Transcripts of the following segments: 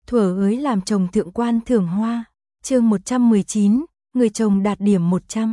Thuở ới làm chồng thượng quan thưởng hoa, chương 119, người chồng đạt điểm 100.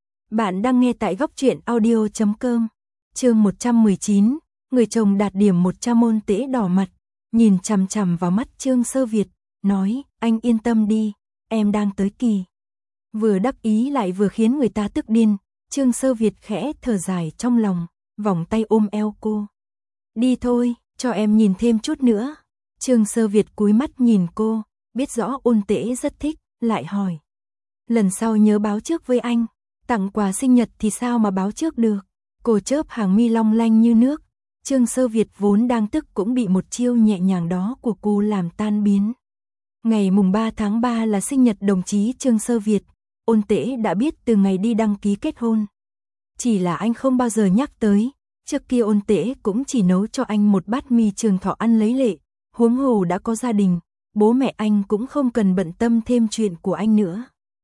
Bạn đang nghe tại góc truyện audio.com. Chương 119, người chồng đạt điểm 100. Ôn Tễ đỏ mặt, nhìn chằm chằm vào mắt Trương Sơ Việt, nói, anh yên tâm đi, em đang tới kỳ. Vừa đắc ý lại vừa khiến người ta tức điên, Trương Sơ Việt khẽ thở dài trong lòng, vòng tay ôm eo cô. Đi thôi, cho em nhìn thêm chút nữa. Trương Sơ Việt cúi mắt nhìn cô, biết rõ Ôn Tễ rất thích, lại hỏi. Lần sau nhớ báo trước với anh, tặng quà sinh nhật thì sao mà báo trước được. Cô chớp hàng mi long lanh như nước. Trương Sơ Việt vốn đang tức cũng bị một chiêu nhẹ nhàng đó của cô làm tan biến. Ngày mùng 3 tháng 3 là sinh nhật đồng chí Trương Sơ Việt, Ôn Tễ đã biết từ ngày đi đăng ký kết hôn. Chỉ là anh không bao giờ nhắc tới, trước kia Ôn Tễ cũng chỉ nấu cho anh một bát mì Trường Thọ ăn lấy lệ, huống hồ đã có gia đình, bố mẹ anh cũng không cần bận tâm thêm chuyện của anh nữa.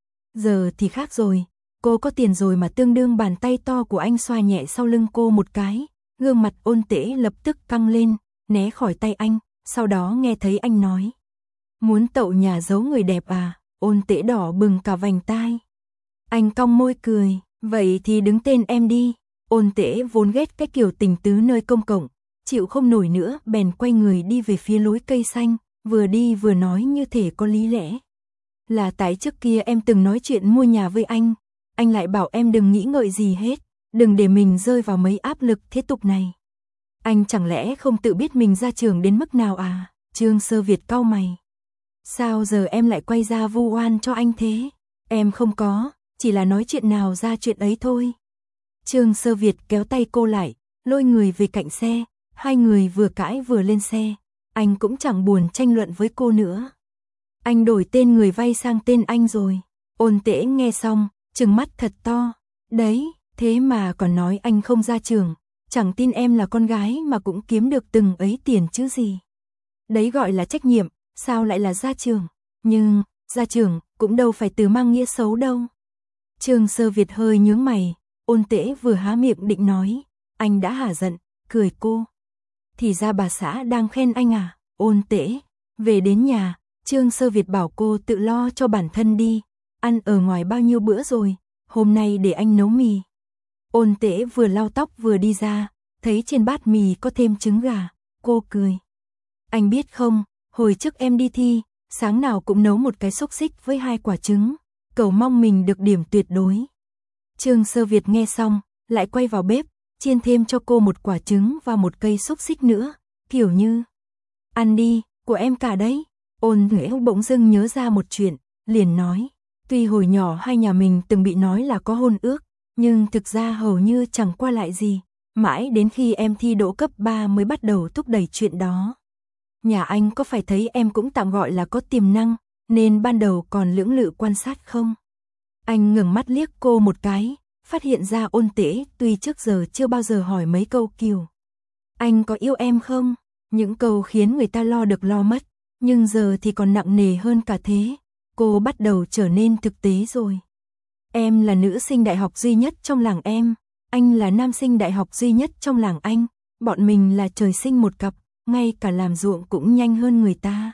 Giờ thì khác rồi, cô có tiền rồi mà. Tương đương bàn tay to của anh xoa nhẹ sau lưng cô một cái, gương mặt Ôn Tễ lập tức căng lên, né khỏi tay anh, sau đó nghe thấy anh nói. Muốn tậu nhà giấu người đẹp à? Ôn Tễ đỏ bừng cả vành tai. Anh cong môi cười, vậy thì đứng tên em đi. Ôn Tễ vốn ghét cái kiểu tình tứ nơi công cộng, chịu không nổi nữa, bèn quay người đi về phía lối cây xanh, vừa đi vừa nói như thể có lý lẽ. Là tại trước kia em từng nói chuyện mua nhà với anh lại bảo em đừng nghĩ ngợi gì hết, đừng để mình rơi vào mấy áp lực thế tục này. Anh chẳng lẽ không tự biết mình ra trường đến mức nào à? Trương Sơ Việt cau mày. Sao giờ em lại quay ra vu oan cho anh thế? Em không có, chỉ là nói chuyện nào ra chuyện ấy thôi. Trương Sơ Việt kéo tay cô lại, lôi người về cạnh xe, hai người vừa cãi vừa lên xe. Anh cũng chẳng buồn tranh luận với cô nữa. Anh đổi tên người vay sang tên anh rồi. Ôn Tễ nghe xong, trừng mắt thật to. Đấy, thế mà còn nói anh không ra trường, chẳng tin em là con gái mà cũng kiếm được từng ấy tiền chứ gì. Đấy gọi là trách nhiệm, sao lại là ra trường? Nhưng, ra trường cũng đâu phải từ mang nghĩa xấu đâu. Trương Sơ Việt hơi nhướng mày, Ôn Tễ vừa há miệng định nói, anh đã hả giận, cười cô. Thì ra bà xã đang khen anh à? Ôn Tễ, về đến nhà, Trương Sơ Việt bảo cô tự lo cho bản thân đi, ăn ở ngoài bao nhiêu bữa rồi, hôm nay để anh nấu mì. Ôn Tễ vừa lau tóc vừa đi ra, thấy trên bát mì có thêm trứng gà, cô cười. Anh biết không, hồi trước em đi thi, sáng nào cũng nấu một cái xúc xích với 2 quả trứng, cầu mong mình được điểm tuyệt đối. Trương Sơ Việt nghe xong, lại quay vào bếp, chiên thêm cho cô 1 quả trứng và 1 cây xúc xích nữa, kiểu như, ăn đi, của em cả đấy. Ôn Tễ bỗng dưng nhớ ra một chuyện, liền nói, tuy hồi nhỏ hai nhà mình từng bị nói là có hôn ước, nhưng thực ra hầu như chẳng qua lại gì, mãi đến khi em thi đỗ cấp 3 mới bắt đầu thúc đẩy chuyện đó. Nhà anh có phải thấy em cũng tạm gọi là có tiềm năng, nên ban đầu còn lưỡng lự quan sát không? Anh ngẩng mắt liếc cô một cái, phát hiện ra Ôn Tễ tuy trước giờ chưa bao giờ hỏi mấy câu kiểu. Anh có yêu em không? Những câu khiến người ta lo được lo mất, nhưng giờ thì còn nặng nề hơn cả thế. Cô bắt đầu trở nên thực tế rồi. Em là nữ sinh đại học duy nhất trong làng em, anh là nam sinh đại học duy nhất trong làng anh, bọn mình là trời sinh một cặp, ngay cả làm ruộng cũng nhanh hơn người ta.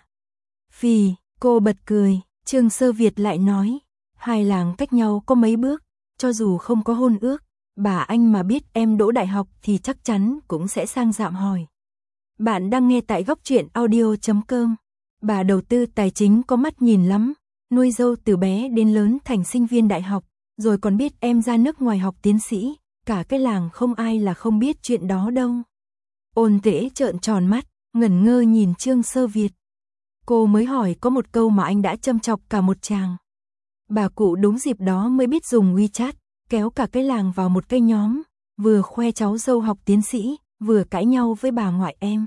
Phì, cô bật cười, Trương Sơ Việt lại nói, hai làng cách nhau có mấy bước, cho dù không có hôn ước, bà anh mà biết em đỗ đại học thì chắc chắn cũng sẽ sang dạm hỏi. Bạn đang nghe tại góc truyện audio.com. Bà đầu tư tài chính có mắt nhìn lắm, nuôi dâu từ bé đến lớn thành sinh viên đại học, rồi còn biết em ra nước ngoài học tiến sĩ, cả cái làng không ai là không biết chuyện đó đâu. Ôn Tễ trợn tròn mắt, ngẩn ngơ nhìn Trương Sơ Việt. Cô mới hỏi có một câu mà anh đã châm chọc cả một tràng. Bà cụ đúng dịp đó mới biết dùng WeChat, kéo cả cái làng vào một cái nhóm, vừa khoe cháu dâu học tiến sĩ, vừa cãi nhau với bà ngoại em.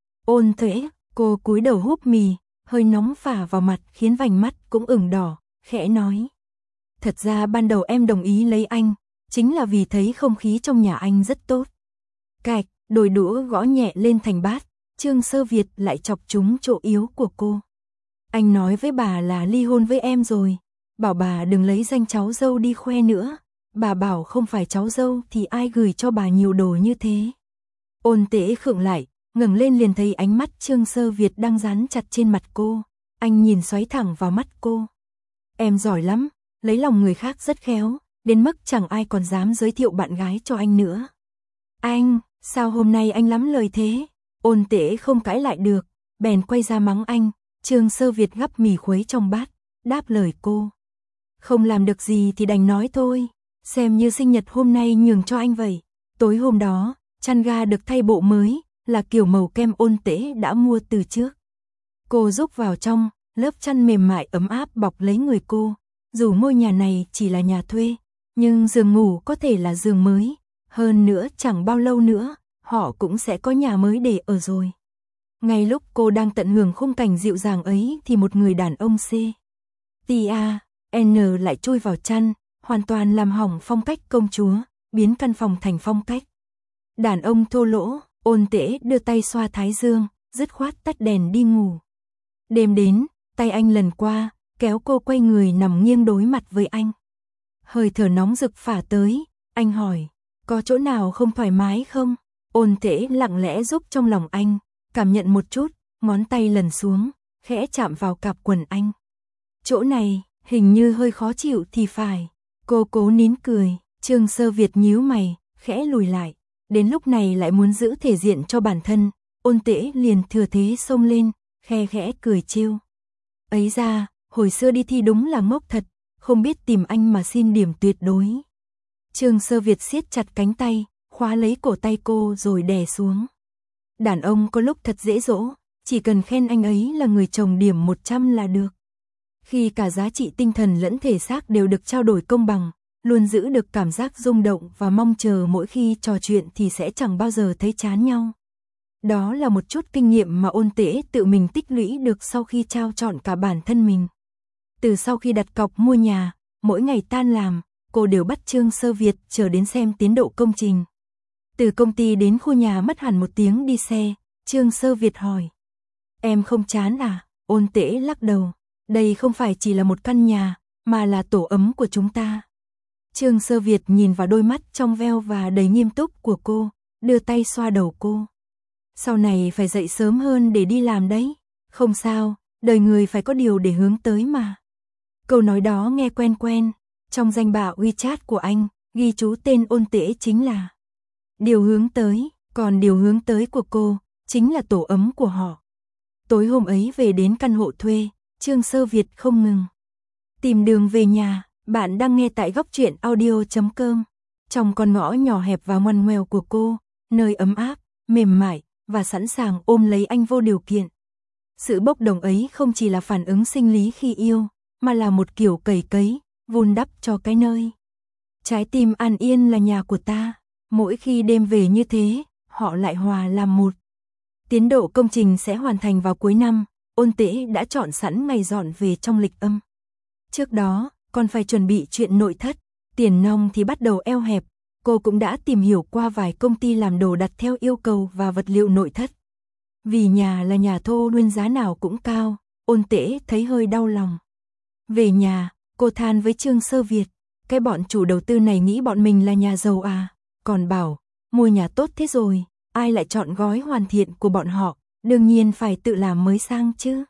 Ôn Tễ, cô cúi đầu húp mì, hơi nóng phả vào mặt khiến vành mắt cũng ửng đỏ, khẽ nói. Thật ra ban đầu em đồng ý lấy anh, chính là vì thấy không khí trong nhà anh rất tốt. Cạch, đôi đũa gõ nhẹ lên thành bát, Trương Sơ Việt lại chọc trúng chỗ yếu của cô. Anh nói với bà là ly hôn với em rồi, bảo bà đừng lấy danh cháu dâu đi khoe nữa. Bà bảo không phải cháu dâu thì ai gửi cho bà nhiều đồ như thế. Ôn Tễ khựng lại, ngẩng lên liền thấy ánh mắt Trương Sơ Việt đang dán chặt trên mặt cô, Anh nhìn xoáy thẳng vào mắt cô. Em giỏi lắm, lấy lòng người khác rất khéo, đến mức chẳng ai còn dám giới thiệu bạn gái cho anh nữa. Anh, sao hôm nay anh lắm lời thế? Ôn Tễ không cãi lại được, bèn quay ra mắng anh. Trương Sơ Việt gắp mì khuấy trong bát, đáp lời cô. Không làm được gì thì đành nói thôi, xem như sinh nhật hôm nay nhường cho anh vậy. Tối hôm đó, chăn ga được thay bộ mới, là kiểu màu kem Ôn Tễ đã mua từ trước. Cô rúc vào trong, lớp chăn mềm mại ấm áp bọc lấy người cô. Dù ngôi nhà này chỉ là nhà thuê, nhưng giường ngủ có thể là giường mới. Hơn nữa chẳng bao lâu nữa, họ cũng sẽ có nhà mới để ở rồi. Ngay lúc cô đang tận hưởng khung cảnh dịu dàng ấy thì một người đàn ông C.T.A.N lại chui vào chăn, hoàn toàn làm hỏng phong cách công chúa, biến căn phòng thành phong cách đàn ông thô lỗ. Ôn Tễ đưa tay xoa thái dương, dứt khoát tắt đèn đi ngủ. Đêm đến, tay anh lần qua, kéo cô quay người nằm nghiêng đối mặt với anh. Hơi thở nóng rực phả tới, anh hỏi, có chỗ nào không thoải mái không? Ôn Tễ lặng lẽ giúp trong lòng anh, cảm nhận một chút, ngón tay lần xuống, khẽ chạm vào cạp quần anh. Chỗ này, hình như hơi khó chịu thì phải. Cô cố nín cười. Trương Sơ Việt nhíu mày, khẽ lùi lại. Đến lúc này lại muốn giữ thể diện cho bản thân. Ôn Tễ liền thừa thế xông lên, khe khẽ cười trêu. Ấy ra, hồi xưa đi thi đúng là ngốc thật, không biết tìm anh mà xin điểm tuyệt đối. Trương Sơ Việt siết chặt cánh tay, khóa lấy cổ tay cô rồi đè xuống. Đàn ông có lúc thật dễ dỗ, chỉ cần khen anh ấy là người chồng điểm 100 là được. Khi cả giá trị tinh thần lẫn thể xác đều được trao đổi công bằng, luôn giữ được cảm giác rung động và mong chờ mỗi khi trò chuyện thì sẽ chẳng bao giờ thấy chán nhau. Đó là một chút kinh nghiệm mà Ôn Tễ tự mình tích lũy được sau khi trao trọn cả bản thân mình. Từ sau khi đặt cọc mua nhà, mỗi ngày tan làm, cô đều bắt Trương Sơ Việt chờ đến xem tiến độ công trình. Từ công ty đến khu nhà mất hẳn 1 tiếng đi xe. Trương Sơ Việt hỏi, em không chán à? Ôn Tễ lắc đầu, đây không phải chỉ là một căn nhà, mà là tổ ấm của chúng ta. Trương Sơ Việt nhìn vào đôi mắt trong veo và đầy nghiêm túc của cô, đưa tay xoa đầu cô. Sau này phải dậy sớm hơn để đi làm đấy. Không sao, đời người phải có điều để hướng tới mà. Câu nói đó nghe quen quen. Trong danh bạ WeChat của anh, ghi chú tên Ôn Tễ chính là điều hướng tới, còn điều hướng tới của cô chính là tổ ấm của họ. Tối hôm ấy về đến căn hộ thuê, Trương Sơ Việt không ngừng tìm đường về nhà. Bạn đang nghe tại góc truyện audio.com. Trong con ngõ nhỏ hẹp và ngoằn ngoèo của cô, nơi ấm áp, mềm mại và sẵn sàng ôm lấy anh vô điều kiện. Sự bốc đồng ấy không chỉ là phản ứng sinh lý khi yêu, mà là một kiểu cày cấy, vun đắp cho cái nơi. Trái tim an yên là nhà của ta. Mỗi khi đêm về như thế, họ lại hòa làm một. Tiến độ công trình sẽ hoàn thành vào cuối năm. Ôn Tễ đã chọn sẵn ngày dọn về trong lịch âm. Trước đó, còn phải chuẩn bị chuyện nội thất. Tiền nong thì bắt đầu eo hẹp. Cô cũng đã tìm hiểu qua vài công ty làm đồ đặt theo yêu cầu và vật liệu nội thất. Vì nhà là nhà thô nên giá nào cũng cao, Ôn Tễ thấy hơi đau lòng. Về nhà, cô than với Trương Sơ Việt, cái bọn chủ đầu tư này nghĩ bọn mình là nhà giàu à, còn bảo, mua nhà tốt thế rồi, ai lại chọn gói hoàn thiện của bọn họ, đương nhiên phải tự làm mới sang chứ.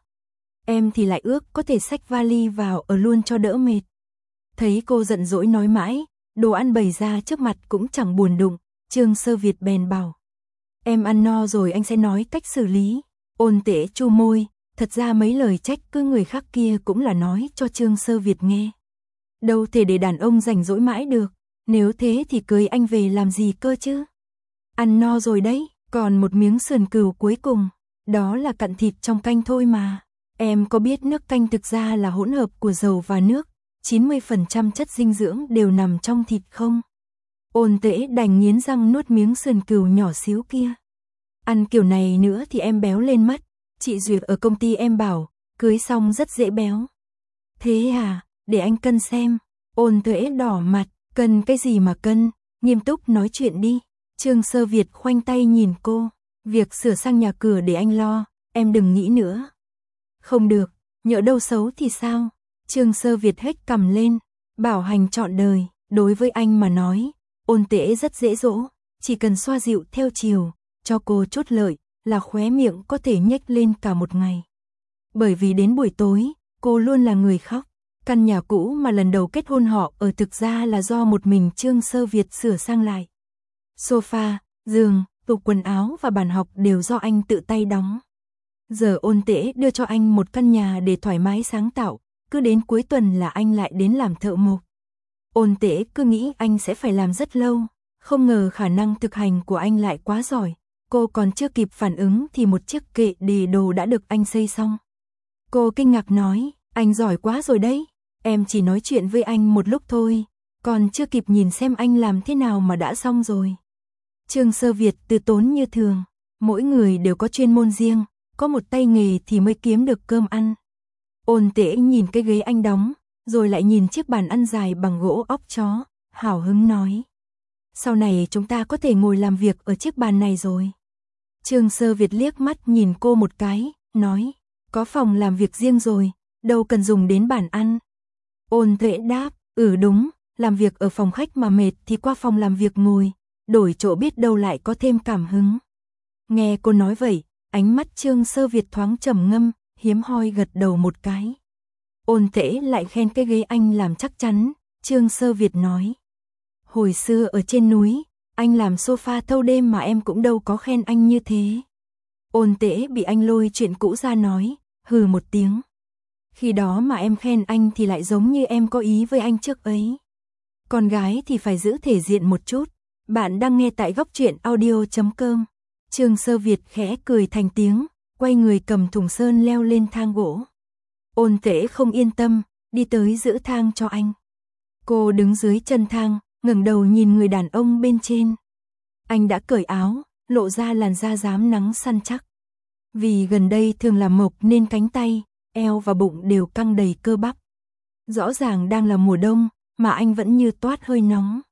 Em thì lại ước có thể xách vali vào ở luôn cho đỡ mệt. Thấy cô giận dỗi nói mãi, đồ ăn bày ra trước mặt cũng chẳng buồn đụng, Trương Sơ Việt bèn bảo. Em ăn no rồi anh sẽ nói cách xử lý. Ôn Tễ chu môi, thật ra mấy lời trách cứ người khác kia cũng là nói cho Trương Sơ Việt nghe. Đâu thể để đàn ông rảnh rỗi mãi được, nếu thế thì cưới anh về làm gì cơ chứ. Ăn no rồi đấy, còn một miếng sườn cừu cuối cùng, đó là cặn thịt trong canh thôi mà. Em có biết nước canh thực ra là hỗn hợp của dầu và nước, 90% chất dinh dưỡng đều nằm trong thịt không? Ôn Tễ đành nghiến răng nuốt miếng sườn cừu nhỏ xíu kia. Ăn kiểu này nữa thì em béo lên mất. Chị Duyệt ở công ty em bảo, cưới xong rất dễ béo. Thế à, để anh cân xem. Ôn Tễ đỏ mặt, cân cái gì mà cân, nghiêm túc nói chuyện đi. Trương Sơ Việt khoanh tay nhìn cô, việc sửa sang nhà cửa để anh lo, em đừng nghĩ nữa. Không được, nhỡ đâu xấu thì sao? Trương Sơ Việt hếch cằm lên, bảo hành trọn đời, đối với anh mà nói, Ôn Tễ rất dễ dỗ, chỉ cần xoa dịu theo chiều, cho cô chút lợi, là khóe miệng có thể nhếch lên cả một ngày. Bởi vì đến buổi tối, cô luôn là người khóc. Căn nhà cũ mà lần đầu kết hôn họ ở thực ra là do một mình Trương Sơ Việt sửa sang lại. Sofa, giường, tủ quần áo và bàn học đều do anh tự tay đóng. Giờ Ôn Tễ đưa cho anh một căn nhà để thoải mái sáng tạo, cứ đến cuối tuần là anh lại đến làm thợ mộc. Ôn Tễ cứ nghĩ anh sẽ phải làm rất lâu, không ngờ khả năng thực hành của anh lại quá giỏi. Cô còn chưa kịp phản ứng thì một chiếc kệ để đồ đã được anh xây xong. Cô kinh ngạc nói, anh giỏi quá rồi đấy, em chỉ nói chuyện với anh một lúc thôi, còn chưa kịp nhìn xem anh làm thế nào mà đã xong rồi. Trương Sơ Việt từ tốn như thường, mỗi người đều có chuyên môn riêng, có một tay nghề thì mới kiếm được cơm ăn. Ôn Tễ nhìn cái ghế anh đóng, rồi lại nhìn chiếc bàn ăn dài bằng gỗ óc chó, hào hứng nói. Sau này chúng ta có thể ngồi làm việc ở chiếc bàn này rồi. Trương Sơ Việt liếc mắt nhìn cô một cái, nói, có phòng làm việc riêng rồi, đâu cần dùng đến bàn ăn. Ôn Tễ đáp, đúng, làm việc ở phòng khách mà mệt thì qua phòng làm việc ngồi, đổi chỗ biết đâu lại có thêm cảm hứng. Nghe cô nói vậy, ánh mắt Trương Sơ Việt thoáng trầm ngâm, hiếm hoi gật đầu một cái. Ôn Tễ lại khen cái ghế anh làm chắc chắn, Trương Sơ Việt nói. Hồi xưa ở trên núi, anh làm sofa thâu đêm mà em cũng đâu có khen anh như thế. Ôn Tễ bị anh lôi chuyện cũ ra nói, hừ một tiếng. Khi đó mà em khen anh thì lại giống như em có ý với anh trước ấy. Con gái thì phải giữ thể diện một chút. Bạn đang nghe tại góc truyện audio.com. Trương Sơ Việt khẽ cười thành tiếng, quay người cầm thùng sơn leo lên thang gỗ. Ôn Tễ không yên tâm, đi tới giữ thang cho anh. Cô đứng dưới chân thang, ngẩng đầu nhìn người đàn ông bên trên. Anh đã cởi áo, lộ ra làn da rám nắng săn chắc. Vì gần đây thường làm mộc nên cánh tay, eo và bụng đều căng đầy cơ bắp. Rõ ràng đang là mùa đông, mà anh vẫn như toát hơi nóng.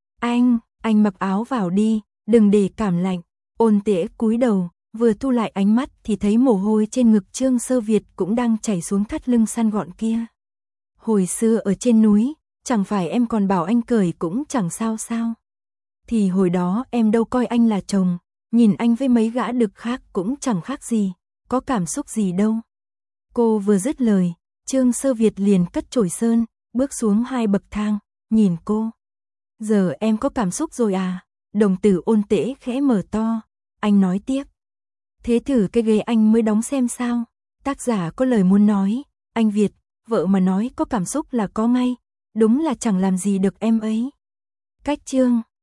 Anh mặc áo vào đi, đừng để cảm lạnh. Ôn Tễ cúi đầu, vừa thu lại ánh mắt thì thấy mồ hôi trên ngực Trương Sơ Việt cũng đang chảy xuống thắt lưng săn gọn kia. Hồi xưa ở trên núi, chẳng phải em còn bảo anh cởi cũng chẳng sao sao. Thì hồi đó em đâu coi anh là chồng, nhìn anh với mấy gã đực khác cũng chẳng khác gì, có cảm xúc gì đâu. Cô vừa dứt lời, Trương Sơ Việt liền cất chổi sơn, bước xuống 2 bậc thang, nhìn cô. Giờ em có cảm xúc rồi à? Đồng tử Ôn Tễ khẽ mở to, anh nói tiếp. Thế thử cái ghế anh mới đóng xem sao. Tác giả có lời muốn nói, anh Việt, vợ mà nói có cảm xúc là có ngay, đúng là chẳng làm gì được em ấy. Cách chương